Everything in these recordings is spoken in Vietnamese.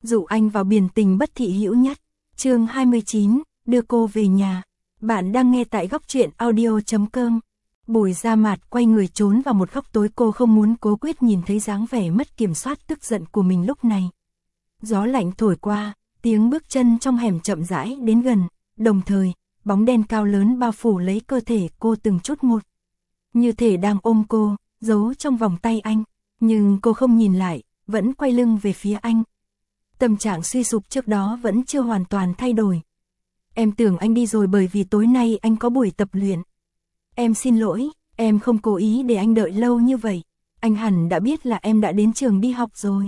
dụ anh vào biển tình bất thị hữu nhất. Chương 29, đưa cô về nhà. Bạn đang nghe tại góc truyện audio.com. Bùi Gia Mạt quay người trốn vào một góc tối, cô không muốn Cố Quyết nhìn thấy dáng vẻ mất kiểm soát tức giận của mình lúc này. Gió lạnh thổi qua, tiếng bước chân trong hẻm chậm rãi đến gần, đồng thời, bóng đen cao lớn bao phủ lấy cơ thể cô từng chút một. Như thể đang ôm cô, giấu trong vòng tay anh, nhưng cô không nhìn lại, vẫn quay lưng về phía anh. Tâm trạng suy sụp trước đó vẫn chưa hoàn toàn thay đổi. Em tưởng anh đi rồi bởi vì tối nay anh có buổi tập luyện. Em xin lỗi, em không cố ý để anh đợi lâu như vậy. Anh hẳn đã biết là em đã đến trường đi học rồi.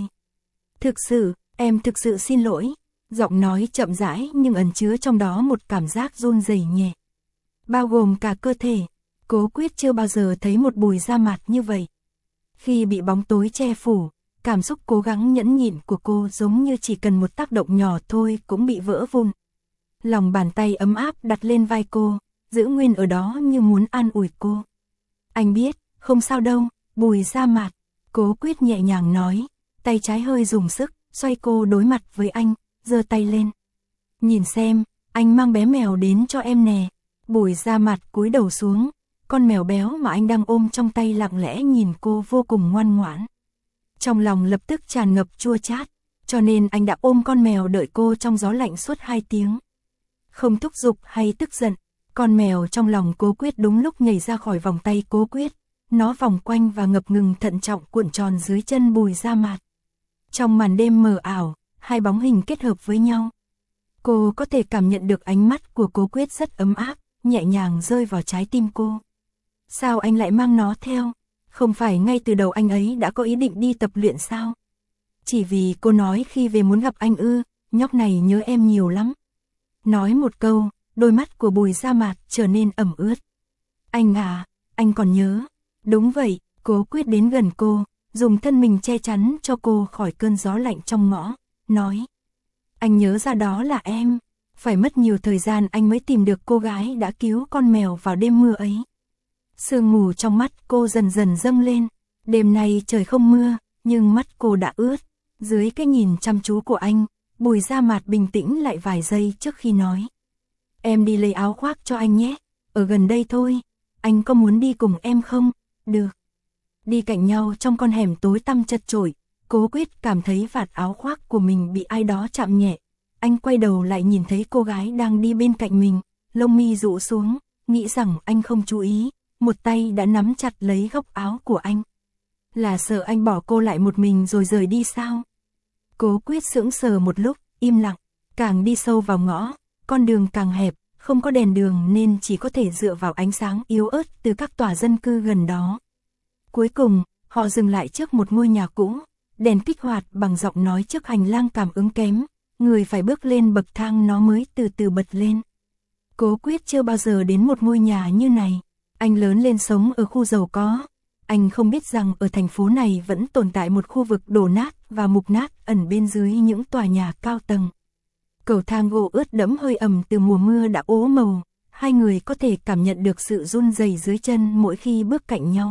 Em thực sự xin lỗi. Giọng nói chậm rãi nhưng ẩn chứa trong đó một cảm giác run rẩy nhẹ, bao gồm cả cơ thể. Cố Quyết chưa bao giờ thấy một Bùi Gia Mạt như vậy. Khi bị bóng tối che phủ, cảm xúc cố gắng nhẫn nhịn của cô giống như chỉ cần một tác động nhỏ thôi cũng bị vỡ vụn. Lòng bàn tay ấm áp đặt lên vai cô, giữ nguyên ở đó như muốn an ủi cô. Anh biết, không sao đâu, Bùi Gia Mạt. Cố Quyết nhẹ nhàng nói, tay trái hơi dùng sức, xoay cô đối mặt với anh, giơ tay lên. Nhìn xem, anh mang bé mèo đến cho em nè. Bùi Gia Mạt cúi đầu xuống, con mèo béo mà anh đang ôm trong tay lặng lẽ nhìn cô vô cùng ngoan ngoãn. Trong lòng lập tức tràn ngập chua chát, cho nên anh đã ôm con mèo đợi cô trong gió lạnh suốt 2 tiếng. Không thúc giục hay tức giận, con mèo trong lòng Cố Quyết đúng lúc nhảy ra khỏi vòng tay Cố Quyết. Nó vòng quanh và ngập ngừng thận trọng cuộn tròn dưới chân Bùi Gia Mạt. Trong màn đêm mờ ảo, hai bóng hình kết hợp với nhau. Cô có thể cảm nhận được ánh mắt của Cố Quyết rất ấm áp, nhẹ nhàng rơi vào trái tim cô. Sao anh lại mang nó theo? Không phải ngay từ đầu anh ấy đã có ý định đi tập luyện sao? Chỉ vì cô nói khi về muốn gặp anh ư? Nhóc này nhớ em nhiều lắm. Nói một câu, đôi mắt của Bùi Gia Mạt trở nên ẩm ướt. Anh à, anh còn nhớ. Đúng vậy, Cố Quyết đến gần cô, dùng thân mình che chắn cho cô khỏi cơn gió lạnh trong ngõ, nói. Anh nhớ ra đó là em. Phải mất nhiều thời gian anh mới tìm được cô gái đã cứu con mèo vào đêm mưa ấy. Sương mù trong mắt cô dần dần dâng lên. Đêm nay trời không mưa, nhưng mắt cô đã ướt. Dưới cái nhìn chăm chú của anh, Bùi Gia Mạt bình tĩnh lại vài giây trước khi nói. Em đi lấy áo khoác cho anh nhé, ở gần đây thôi. Anh có muốn đi cùng em không? Được. Đi cạnh nhau trong con hẻm tối tăm chật chội, Cố Quyết cảm thấy vạt áo khoác của mình bị ai đó chạm nhẹ. Anh quay đầu lại nhìn thấy cô gái đang đi bên cạnh mình, lông mi rũ xuống, nghĩ rằng anh không chú ý, một tay đã nắm chặt lấy góc áo của anh. Là sợ anh bỏ cô lại một mình rồi rời đi sao? Cố Quyết sững sờ một lúc, im lặng, càng đi sâu vào ngõ, con đường càng hẹp, không có đèn đường nên chỉ có thể dựa vào ánh sáng yếu ớt từ các tòa dân cư gần đó. Cuối cùng, họ dừng lại trước một ngôi nhà cũ, đèn kích hoạt bằng giọng nói trước hành lang cảm ứng kém, người phải bước lên bậc thang nó mới từ từ bật lên. Cố Quyết chưa bao giờ đến một ngôi nhà như này, anh lớn lên sống ở khu giàu có, anh không biết rằng ở thành phố này vẫn tồn tại một khu vực đổ nát và mục nát ẩn bên dưới những tòa nhà cao tầng. Cầu thang gỗ ướt đẫm hơi ẩm từ mùa mưa đã ố màu, hai người có thể cảm nhận được sự run rẩy dưới chân mỗi khi bước cạnh nhau.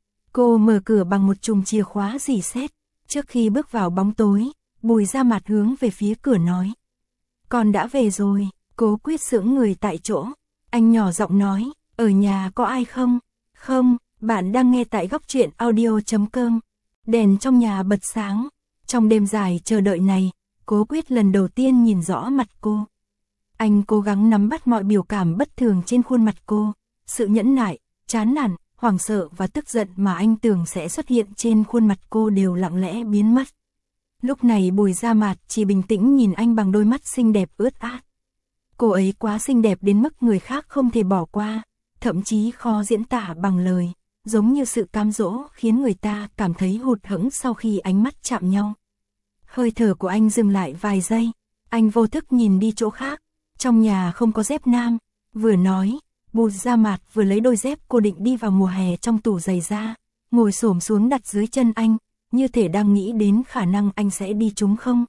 Cô mở cửa bằng một chùm chìa khóa rỉ sét. Trước khi bước vào bóng tối, Bùi Gia Mạt hướng về phía cửa nói. Con đã về rồi. Cố Quyết sững người tại chỗ. Anh nhỏ giọng nói, ở nhà có ai không? Không, bạn đang nghe tại góc truyện audio.com. Đèn trong nhà bật sáng. Trong đêm dài chờ đợi này, Cố Quyết lần đầu tiên nhìn rõ mặt cô. Anh cố gắng nắm bắt mọi biểu cảm bất thường trên khuôn mặt cô. Sự nhẫn nại, chán nản, hoảng sợ và tức giận mà anh tưởng sẽ xuất hiện trên khuôn mặt cô đều lặng lẽ biến mất. Lúc này Bùi Gia Mạt chỉ bình tĩnh nhìn anh bằng đôi mắt xinh đẹp ướt át. Cô ấy quá xinh đẹp đến mức người khác không thể bỏ qua, thậm chí khó diễn tả bằng lời, giống như sự cám dỗ khiến người ta cảm thấy hụt hẫng sau khi ánh mắt chạm nhau. Hơi thở của anh dừng lại vài giây, anh vô thức nhìn đi chỗ khác, trong nhà không có dép nam, vừa nói, Bùi Gia Mạt vừa lấy đôi dép cô định đi vào mùa hè trong tủ giày ra, ngồi xổm xuống đặt dưới chân anh, như thể đang nghĩ đến khả năng anh sẽ đi chúng không.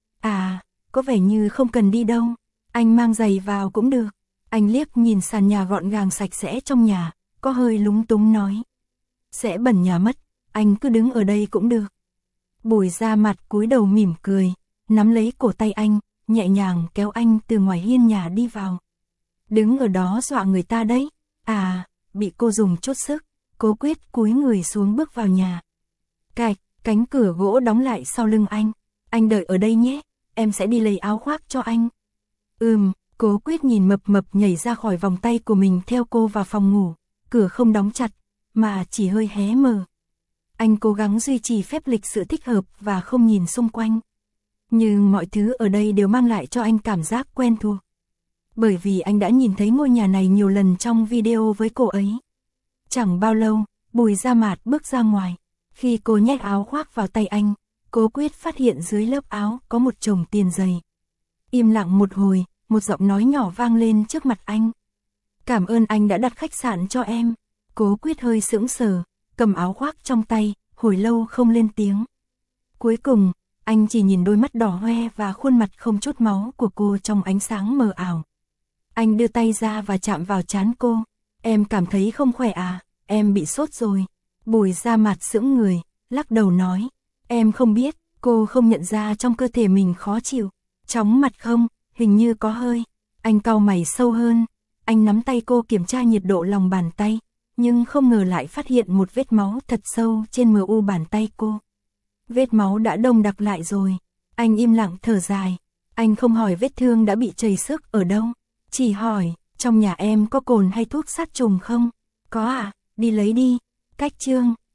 À, có vẻ như không cần đi đâu, anh mang giày vào cũng được. Anh liếc nhìn sàn nhà gọn gàng sạch sẽ trong nhà, có hơi lúng túng nói. Sẽ bẩn nhà mất, anh cứ đứng ở đây cũng được. Bùi Gia Mạt cúi đầu mỉm cười, nắm lấy cổ tay anh, nhẹ nhàng kéo anh từ ngoài hiên nhà đi vào. Đứng ở đó dọa người ta đấy. À, bị cô dùng chút sức, Cố Quyết cúi người xuống bước vào nhà. Cạch, cánh cửa gỗ đóng lại sau lưng anh. Anh đợi ở đây nhé, em sẽ đi lấy áo khoác cho anh. Cố Quyết nhìn mập mập nhảy ra khỏi vòng tay của mình theo cô vào phòng ngủ. Cửa không đóng chặt, mà chỉ hơi hé mở. Anh cố gắng duy trì phép lịch sự thích hợp và không nhìn xung quanh. Nhưng mọi thứ ở đây đều mang lại cho anh cảm giác quen thuộc. Bởi vì anh đã nhìn thấy ngôi nhà này nhiều lần trong video với cô ấy. Chẳng bao lâu, Bùi Gia Mạt bước ra ngoài. Khi cô nhét áo khoác vào tay anh, Cố Quyết phát hiện dưới lớp áo có một chồng tiền giày. Im lặng một hồi, một giọng nói nhỏ vang lên trước mặt anh. Cảm ơn anh đã đặt khách sạn cho em. Cố Quyết hơi sững sờ, cầm áo khoác trong tay, hồi lâu không lên tiếng. Cuối cùng, anh chỉ nhìn đôi mắt đỏ hoe và khuôn mặt không chút máu của cô trong ánh sáng mờ ảo. Anh đưa tay ra và chạm vào trán cô. Em cảm thấy không khỏe à, em bị sốt rồi. Bùi Gia Mạt sững người, lắc đầu nói. Em không biết, cô không nhận ra trong cơ thể mình khó chịu. Chóng mặt không, hình như có hơi. Anh cau mày sâu hơn. Anh nắm tay cô kiểm tra nhiệt độ lòng bàn tay, nhưng không ngờ lại phát hiện một vết máu thật sâu trên mu bàn tay cô. Vết máu đã đông đặc lại rồi. Anh im lặng thở dài. Anh không hỏi vết thương đã bị chảy xước ở đâu. Chỉ hỏi, trong nhà em có cồn hay thuốc sát trùng không? Có à, đi lấy đi. Cách chương